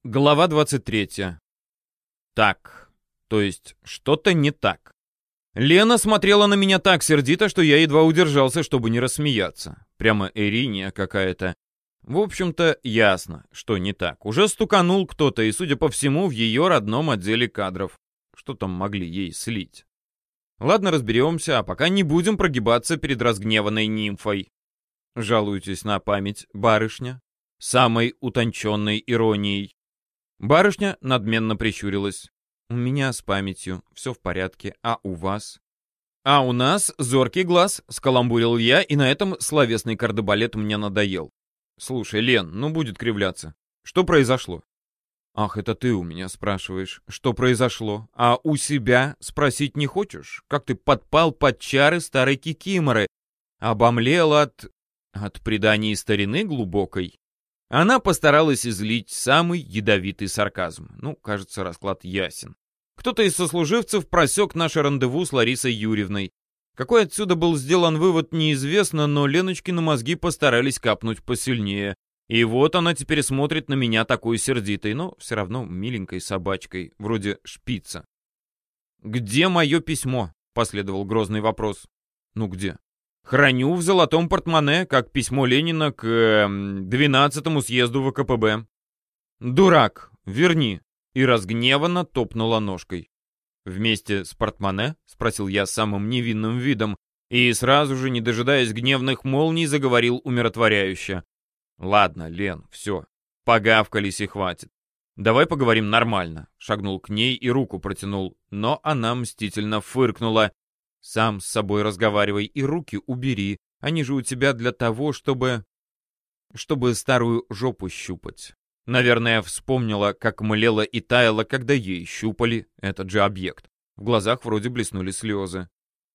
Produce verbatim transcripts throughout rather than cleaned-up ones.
Глава двадцать третья. Так, то есть что-то не так. Лена смотрела на меня так сердито, что я едва удержался, чтобы не рассмеяться. Прямо Эриния какая-то. В общем-то, ясно, что не так. Уже стуканул кто-то, и, судя по всему, в ее родном отделе кадров. Что там могли ей слить? Ладно, разберемся, а пока не будем прогибаться перед разгневанной нимфой. Жалуетесь на память, барышня? Самой утонченной иронией. Барышня надменно прищурилась. «У меня с памятью все в порядке, а у вас?» «А у нас зоркий глаз», — скаламбурил я, и на этом словесный кардебалет мне надоел. «Слушай, Лен, ну будет кривляться. Что произошло?» «Ах, это ты у меня спрашиваешь, что произошло? А у себя спросить не хочешь? Как ты подпал под чары старой кикиморы? Обомлел от... от преданий старины глубокой?» Она постаралась излить самый ядовитый сарказм. Ну, кажется, расклад ясен. Кто-то из сослуживцев просек наше рандеву с Ларисой Юрьевной. Какой отсюда был сделан вывод, неизвестно, но Леночкины мозги постарались капнуть посильнее. И вот она теперь смотрит на меня такой сердитой, но все равно миленькой собачкой, вроде шпица. «Где мое письмо?» — последовал грозный вопрос. «Ну где?» «Храню в золотом портмоне, как письмо Ленина к э, двенадцатому съезду ВКПБ». «Дурак, верни!» И разгневанно топнула ножкой. «Вместе с портмоне?» — спросил я самым невинным видом, и сразу же, не дожидаясь гневных молний, заговорил умиротворяюще. «Ладно, Лен, все, погавкались и хватит. Давай поговорим нормально», — шагнул к ней и руку протянул, но она мстительно фыркнула. «Сам с собой разговаривай и руки убери. Они же у тебя для того, чтобы... чтобы старую жопу щупать». Наверное, вспомнила, как млела и таяла, когда ей щупали этот же объект. В глазах вроде блеснули слезы.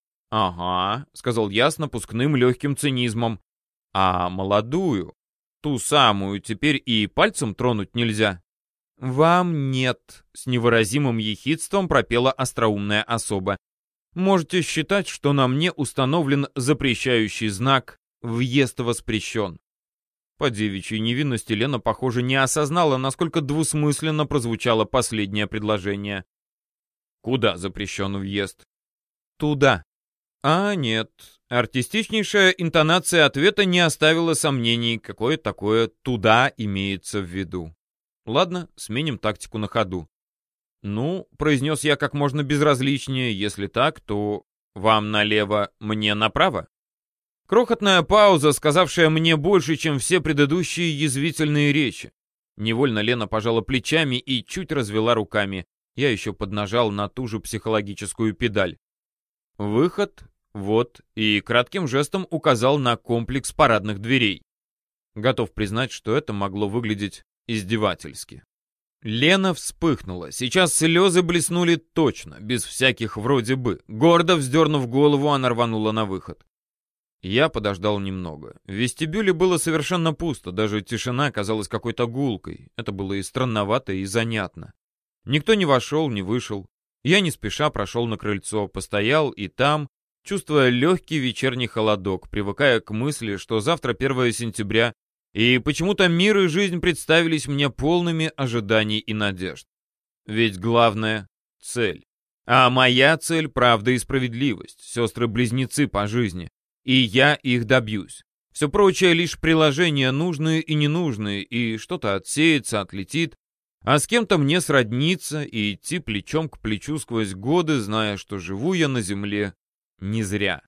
«Ага», — сказал я с напускным легким цинизмом. «А молодую, ту самую, теперь и пальцем тронуть нельзя?» «Вам нет», — с невыразимым ехидством пропела остроумная особа. «Можете считать, что на мне установлен запрещающий знак «Въезд воспрещен». По девичьей невинности Лена, похоже, не осознала, насколько двусмысленно прозвучало последнее предложение. «Куда запрещен въезд?» «Туда». А нет, артистичнейшая интонация ответа не оставила сомнений, какое такое «туда» имеется в виду. Ладно, сменим тактику на ходу. «Ну», — произнес я как можно безразличнее, «если так, то вам налево, мне направо?» Крохотная пауза, сказавшая мне больше, чем все предыдущие язвительные речи. Невольно Лена пожала плечами и чуть развела руками. Я еще поднажал на ту же психологическую педаль. «Выход, вот», и кратким жестом указал на комплекс парадных дверей. Готов признать, что это могло выглядеть издевательски. Лена вспыхнула. Сейчас слезы блеснули точно, без всяких вроде бы. Гордо вздернув голову, она рванула на выход. Я подождал немного. В вестибюле было совершенно пусто, даже тишина казалась какой-то гулкой. Это было и странновато, и занятно. Никто не вошел, не вышел. Я не спеша прошел на крыльцо, постоял и там, чувствуя легкий вечерний холодок, привыкая к мысли, что завтра первое сентября, и почему-то мир и жизнь представились мне полными ожиданий и надежд. Ведь главное — цель. А моя цель — правда и справедливость, сестры-близнецы по жизни. И я их добьюсь. Все прочее лишь приложения нужные и ненужные, и что-то отсеется, отлетит, а с кем-то мне сродниться и идти плечом к плечу сквозь годы, зная, что живу я на земле не зря.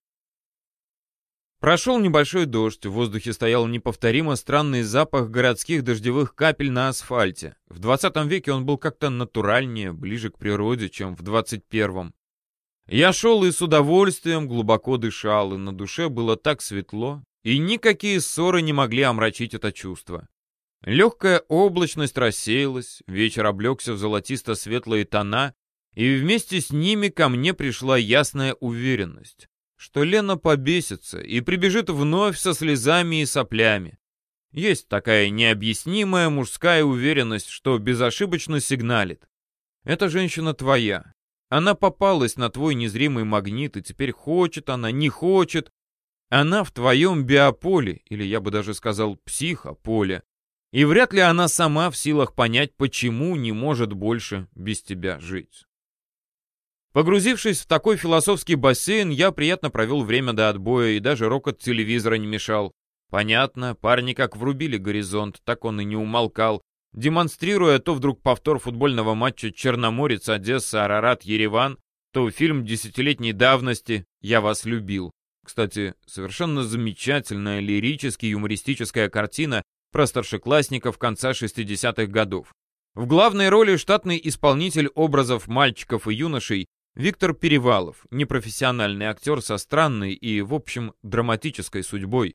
Прошел небольшой дождь, в воздухе стоял неповторимо странный запах городских дождевых капель на асфальте. В двадцатом веке он был как-то натуральнее, ближе к природе, чем в двадцать первом. Я шел и с удовольствием глубоко дышал, и на душе было так светло, и никакие ссоры не могли омрачить это чувство. Легкая облачность рассеялась, вечер облегся в золотисто-светлые тона, и вместе с ними ко мне пришла ясная уверенность, что Лена побесится и прибежит вновь со слезами и соплями. Есть такая необъяснимая мужская уверенность, что безошибочно сигналит. Эта женщина твоя. Она попалась на твой незримый магнит, и теперь хочет она, не хочет. Она в твоем биополе, или я бы даже сказал психополе. И вряд ли она сама в силах понять, почему не может больше без тебя жить. Погрузившись в такой философский бассейн, я приятно провел время до отбоя, и даже рокот телевизора не мешал. Понятно, парни как врубили горизонт, так он и не умолкал, демонстрируя то вдруг повтор футбольного матча Черноморец, Одесса, Арарат, Ереван, то фильм десятилетней давности «Я вас любил». Кстати, совершенно замечательная лирически-юмористическая картина про старшеклассников конца шестидесятых годов. В главной роли штатный исполнитель образов мальчиков и юношей Виктор Перевалов, непрофессиональный актер со странной и, в общем, драматической судьбой.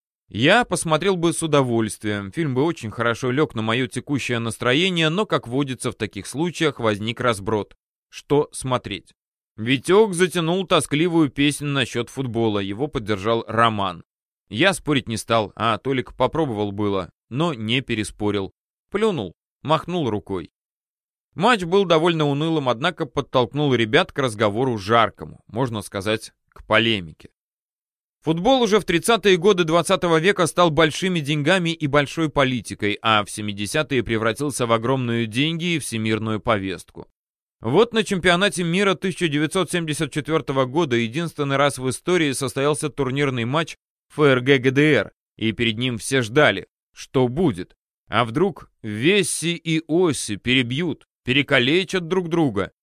Я посмотрел бы с удовольствием, фильм бы очень хорошо лег на мое текущее настроение, но, как водится в таких случаях, возник разброд. Что смотреть? Витек затянул тоскливую песню насчет футбола, его поддержал Роман. Я спорить не стал, а Толик попробовал было, но не переспорил. Плюнул, махнул рукой. Матч был довольно унылым, однако подтолкнул ребят к разговору жаркому, можно сказать, к полемике. Футбол уже в тридцатые годы двадцатого века стал большими деньгами и большой политикой, а в семидесятые превратился в огромные деньги и всемирную повестку. Вот на чемпионате мира тысяча девятьсот семьдесят четвёртого года единственный раз в истории состоялся турнирный матч ФРГ ГДР, и перед ним все ждали, что будет. А вдруг Весси и Оси перебьют, перекалечат друг друга?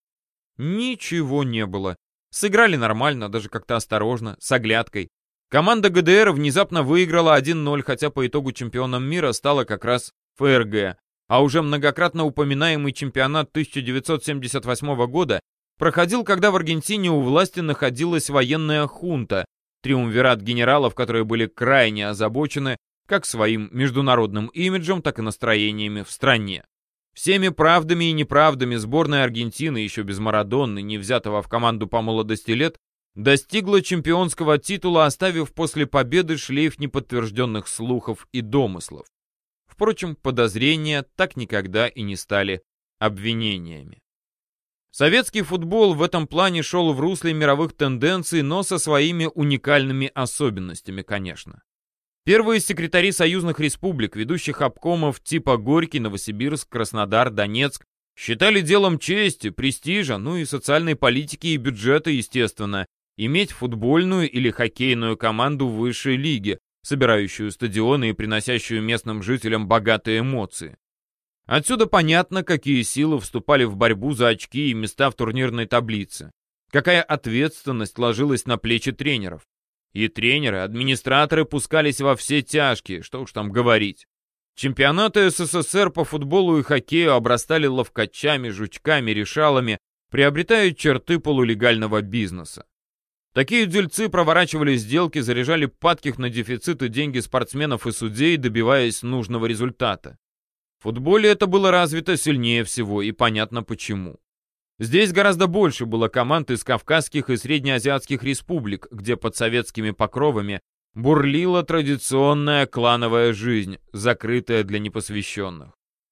Ничего не было. Сыграли нормально, даже как-то осторожно, с оглядкой. Команда ГДР внезапно выиграла один ноль, хотя по итогу чемпионом мира стала как раз ФРГ. А уже многократно упоминаемый чемпионат тысяча девятьсот семьдесят восьмого года проходил, когда в Аргентине у власти находилась военная хунта, триумвират генералов, которые были крайне озабочены как своим международным имиджем, так и настроениями в стране. Всеми правдами и неправдами сборная Аргентины, еще без Марадонны, не взятого в команду по молодости лет, достигла чемпионского титула, оставив после победы шлейф неподтвержденных слухов и домыслов. Впрочем, подозрения так никогда и не стали обвинениями. Советский футбол в этом плане шел в русле мировых тенденций, но со своими уникальными особенностями, конечно. Первые секретари союзных республик, ведущих обкомов типа Горький, Новосибирск, Краснодар, Донецк, считали делом чести, престижа, ну и социальной политики и бюджета, естественно, иметь футбольную или хоккейную команду в высшей лиге, собирающую стадионы и приносящую местным жителям богатые эмоции. Отсюда понятно, какие силы вступали в борьбу за очки и места в турнирной таблице, какая ответственность ложилась на плечи тренеров. И тренеры, администраторы пускались во все тяжкие, что уж там говорить. Чемпионаты СССР по футболу и хоккею обрастали ловкачами, жучками, решалами, приобретая черты полулегального бизнеса. Такие дельцы проворачивали сделки, заряжали падких на дефициты деньги спортсменов и судей, добиваясь нужного результата. В футболе это было развито сильнее всего, и понятно почему. Здесь гораздо больше было команд из кавказских и среднеазиатских республик, где под советскими покровами бурлила традиционная клановая жизнь, закрытая для непосвященных.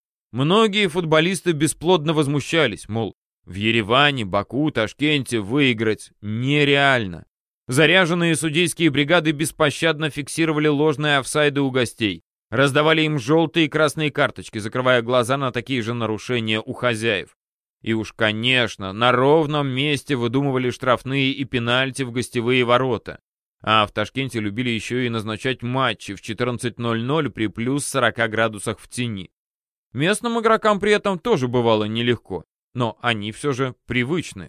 Многие футболисты бесплодно возмущались, мол, в Ереване, Баку, Ташкенте выиграть нереально. Заряженные судейские бригады беспощадно фиксировали ложные офсайды у гостей, раздавали им желтые и красные карточки, закрывая глаза на такие же нарушения у хозяев. И уж, конечно, на ровном месте выдумывали штрафные и пенальти в гостевые ворота. А в Ташкенте любили еще и назначать матчи в четырнадцать ноль ноль при плюс сорока градусах в тени. Местным игрокам при этом тоже бывало нелегко, но они все же привычные.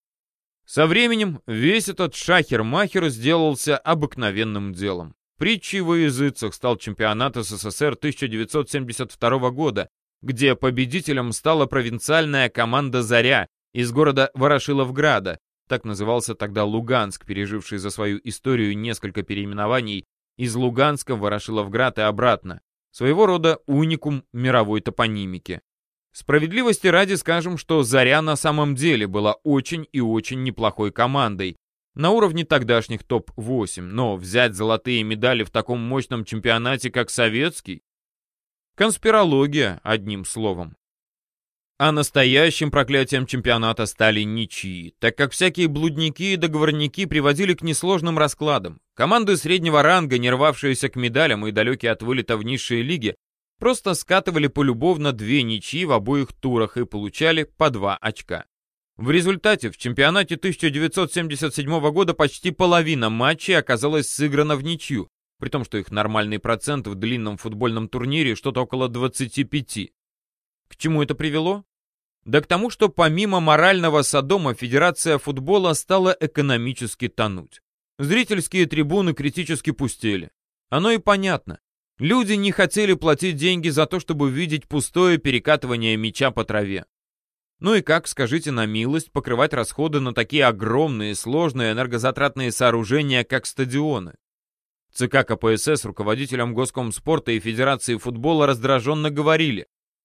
Со временем весь этот шахер-махер сделался обыкновенным делом. Притчей во языцах стал чемпионат СССР тысяча девятьсот семьдесят второго года, где победителем стала провинциальная команда «Заря» из города Ворошиловграда, так назывался тогда Луганск, переживший за свою историю несколько переименований из Луганска в Ворошиловград и обратно, своего рода уникум мировой топонимики. Справедливости ради скажем, что «Заря» на самом деле была очень и очень неплохой командой, на уровне тогдашних топ восемь, но взять золотые медали в таком мощном чемпионате, как советский, конспирология, одним словом. А настоящим проклятием чемпионата стали ничьи, так как всякие блудники и договорники приводили к несложным раскладам. Команды среднего ранга, не рвавшиеся к медалям и далекие от вылета в низшие лиги, Просто скатывали полюбовно две ничьи в обоих турах и получали по два очка. В результате в чемпионате тысяча девятьсот семьдесят седьмого года почти половина матчей оказалась сыграна в ничью, при том, что их нормальный процент в длинном футбольном турнире что-то около двадцати пяти. К чему это привело? Да к тому, что помимо морального содома Федерация футбола стала экономически тонуть. Зрительские трибуны критически пустели. Оно и понятно. Люди не хотели платить деньги за то, чтобы видеть пустое перекатывание мяча по траве. Ну и как, скажите на милость, покрывать расходы на такие огромные, сложные, энергозатратные сооружения, как стадионы? ЦК КПСС руководителям Госкомспорта и Федерации футбола раздраженно говорили: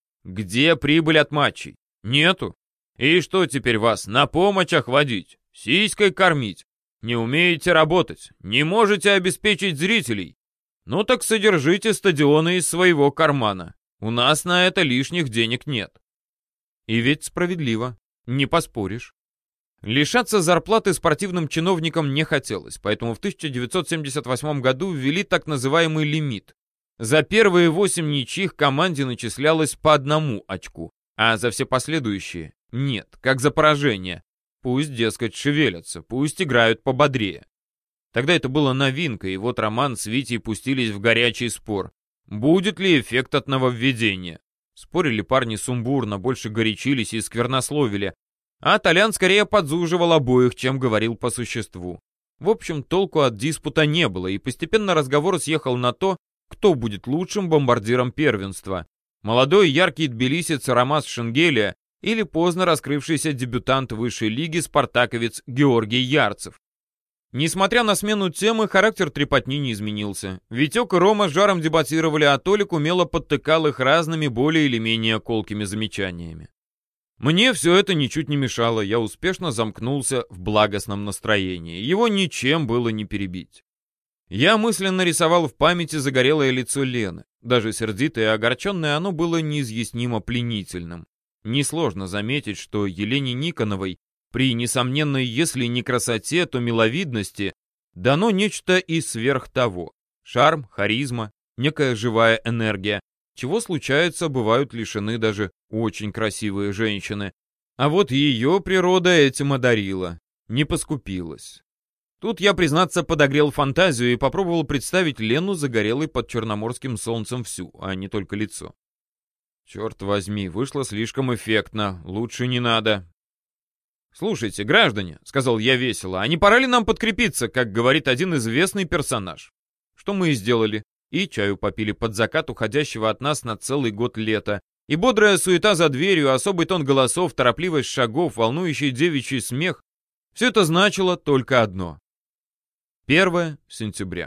где прибыль от матчей? Нету. И что теперь вас на помощь водить? Сиськой кормить? Не умеете работать? Не можете обеспечить зрителей? Ну так содержите стадионы из своего кармана. У нас на это лишних денег нет. И ведь справедливо, не поспоришь. Лишаться зарплаты спортивным чиновникам не хотелось, поэтому в тысяча девятьсот семьдесят восьмом году ввели так называемый лимит. За первые восемь ничьих команде начислялось по одному очку, а за все последующие — нет, как за поражение. Пусть, дескать, шевелятся, пусть играют пободрее. Тогда это было новинкой, и вот Роман с Витей пустились в горячий спор. Будет ли эффект от нововведения? Спорили парни сумбурно, больше горячились и сквернословили, а Толян скорее подзуживал обоих, чем говорил по существу. В общем, толку от диспута не было, и постепенно разговор съехал на то, кто будет лучшим бомбардиром первенства. Молодой яркий тбилисец Ромас Шенгелия или поздно раскрывшийся дебютант высшей лиги спартаковец Георгий Ярцев. Несмотря на смену темы, характер трепотни не изменился. Витек и Рома с жаром дебатировали, а Толик умело подтыкал их разными более или менее колкими замечаниями. Мне все это ничуть не мешало, я успешно замкнулся в благостном настроении. Его ничем было не перебить. Я мысленно рисовал в памяти загорелое лицо Лены. Даже сердитое и огорченное оно было неизъяснимо пленительным. Несложно заметить, что Елене Никоновой при несомненной, если не красоте, то миловидности, дано нечто и сверх того. Шарм, харизма, некая живая энергия, чего случается, бывают лишены даже очень красивые женщины. А вот ее природа этим одарила, не поскупилась. Тут я, признаться, подогрел фантазию и попробовал представить Лену загорелой под черноморским солнцем всю, а не только лицо. Черт возьми, вышло слишком эффектно, лучше не надо. «Слушайте, граждане», — сказал я весело, — «а не пора ли нам подкрепиться, как говорит один известный персонаж?» Что мы и сделали. И чаю попили под закат уходящего от нас на целый год лета. И бодрая суета за дверью, особый тон голосов, торопливость шагов, волнующий девичий смех — все это значило только одно. первое сентября.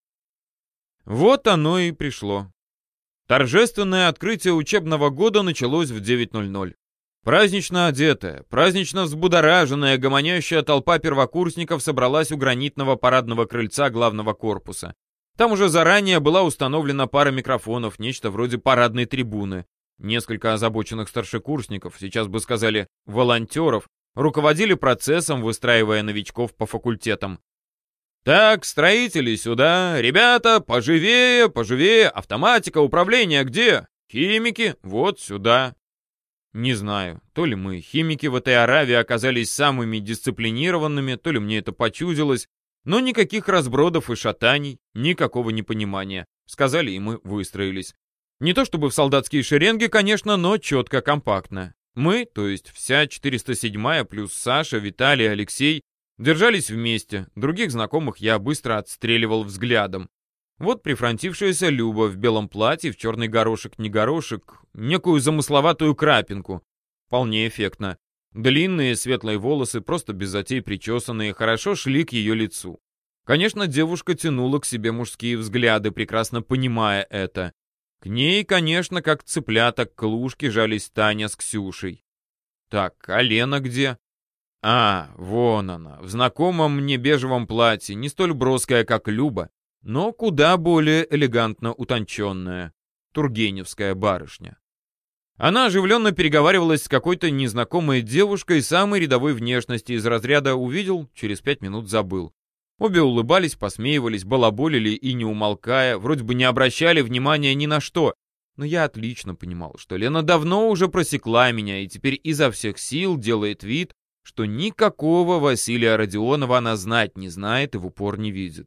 Вот оно и пришло. Торжественное открытие учебного года началось в девять ноль ноль. Празднично одетая, празднично взбудораженная, гомонящая толпа первокурсников собралась у гранитного парадного крыльца главного корпуса. Там уже заранее была установлена пара микрофонов, нечто вроде парадной трибуны. Несколько озабоченных старшекурсников, сейчас бы сказали волонтеров, руководили процессом, выстраивая новичков по факультетам. «Так, строители сюда! Ребята, поживее, поживее! Автоматика, управление где? Химики, вот сюда!» Не знаю, то ли мы, химики в этой Аравии, оказались самыми дисциплинированными, то ли мне это почудилось, но никаких разбродов и шатаний, никакого непонимания. Сказали, и мы выстроились. Не то чтобы в солдатские шеренги, конечно, но четко, компактно. Мы, то есть вся четыреста седьмая плюс Саша, Виталий, Алексей, держались вместе, других знакомых я быстро отстреливал взглядом. Вот прифронтившаяся Люба в белом платье, в черный горошек не горошек, некую замысловатую крапинку. Вполне эффектно. Длинные светлые волосы, просто без затей причесанные, хорошо шли к ее лицу. Конечно, девушка тянула к себе мужские взгляды, прекрасно понимая это. К ней, конечно, как цыплята к клушке жались Таня с Ксюшей. Так, а Лена где? А, вон она, в знакомом мне бежевом платье, не столь броская, как Люба, но куда более элегантно утонченная. Тургеневская барышня. Она оживленно переговаривалась с какой-то незнакомой девушкой самой рядовой внешности, из разряда увидел, через пять минут забыл. Обе улыбались, посмеивались, балаболили и, не умолкая, вроде бы не обращали внимания ни на что. Но я отлично понимал, что Лена давно уже просекла меня и теперь изо всех сил делает вид, что никакого Василия Родионова она знать не знает и в упор не видит.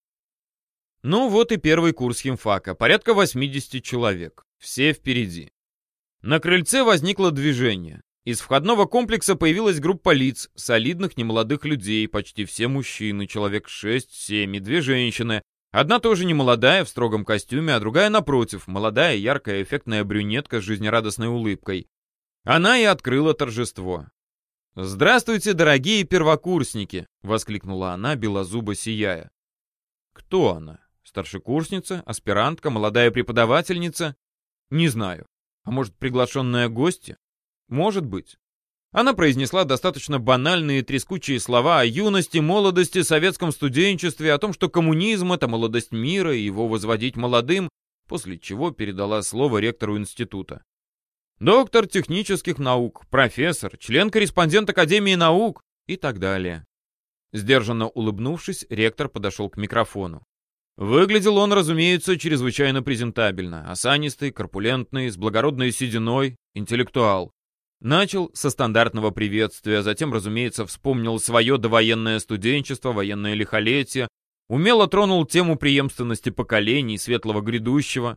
Ну вот и первый курс химфака, порядка восемьдесят человек, все впереди. На крыльце возникло движение. Из входного комплекса появилась группа лиц, солидных немолодых людей, почти все мужчины, человек шесть-семь и две женщины. Одна тоже немолодая, в строгом костюме, а другая, напротив, молодая, яркая, эффектная брюнетка с жизнерадостной улыбкой. Она и открыла торжество. «Здравствуйте, дорогие первокурсники!» — воскликнула она, белозубо сияя. Кто она? Старшекурсница, аспирантка, молодая преподавательница? Не знаю. А может, приглашенная гостья? Может быть. Она произнесла достаточно банальные трескучие слова о юности, молодости, советском студенчестве, о том, что коммунизм — это молодость мира, и его возводить молодым, после чего передала слово ректору института. Доктор технических наук, профессор, член-корреспондент Академии наук и так далее. Сдержанно улыбнувшись, ректор подошел к микрофону. Выглядел он, разумеется, чрезвычайно презентабельно. Осанистый, корпулентный, с благородной сединой, интеллектуал. Начал со стандартного приветствия, затем, разумеется, вспомнил свое довоенное студенчество, военное лихолетие, умело тронул тему преемственности поколений, светлого грядущего.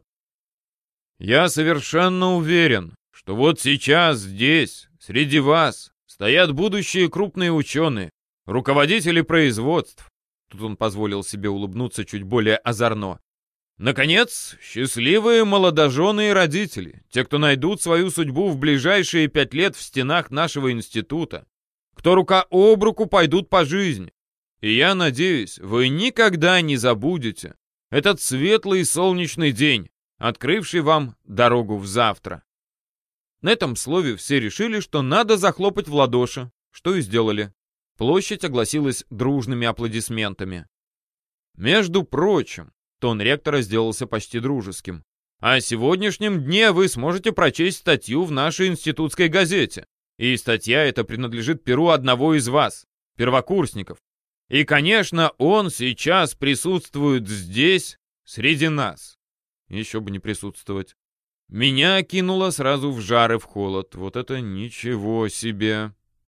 «Я совершенно уверен, что вот сейчас здесь, среди вас, стоят будущие крупные ученые, руководители производств». Тут он позволил себе улыбнуться чуть более озорно. Наконец, счастливые молодожены и родители, те, кто найдут свою судьбу в ближайшие пять лет в стенах нашего института, кто рука об руку пойдут по жизни. И я надеюсь, вы никогда не забудете этот светлый солнечный день, открывший вам дорогу в завтра. На этом слове все решили, что надо захлопать в ладоши, что и сделали. Площадь огласилась дружными аплодисментами. Между прочим, тон ректора сделался почти дружеским. О сегодняшнем дне вы сможете прочесть статью в нашей институтской газете. И статья эта принадлежит перу одного из вас, первокурсников. И, конечно, он сейчас присутствует здесь, среди нас. Еще бы не присутствовать. Меня кинуло сразу в жар и в холод. Вот это ничего себе.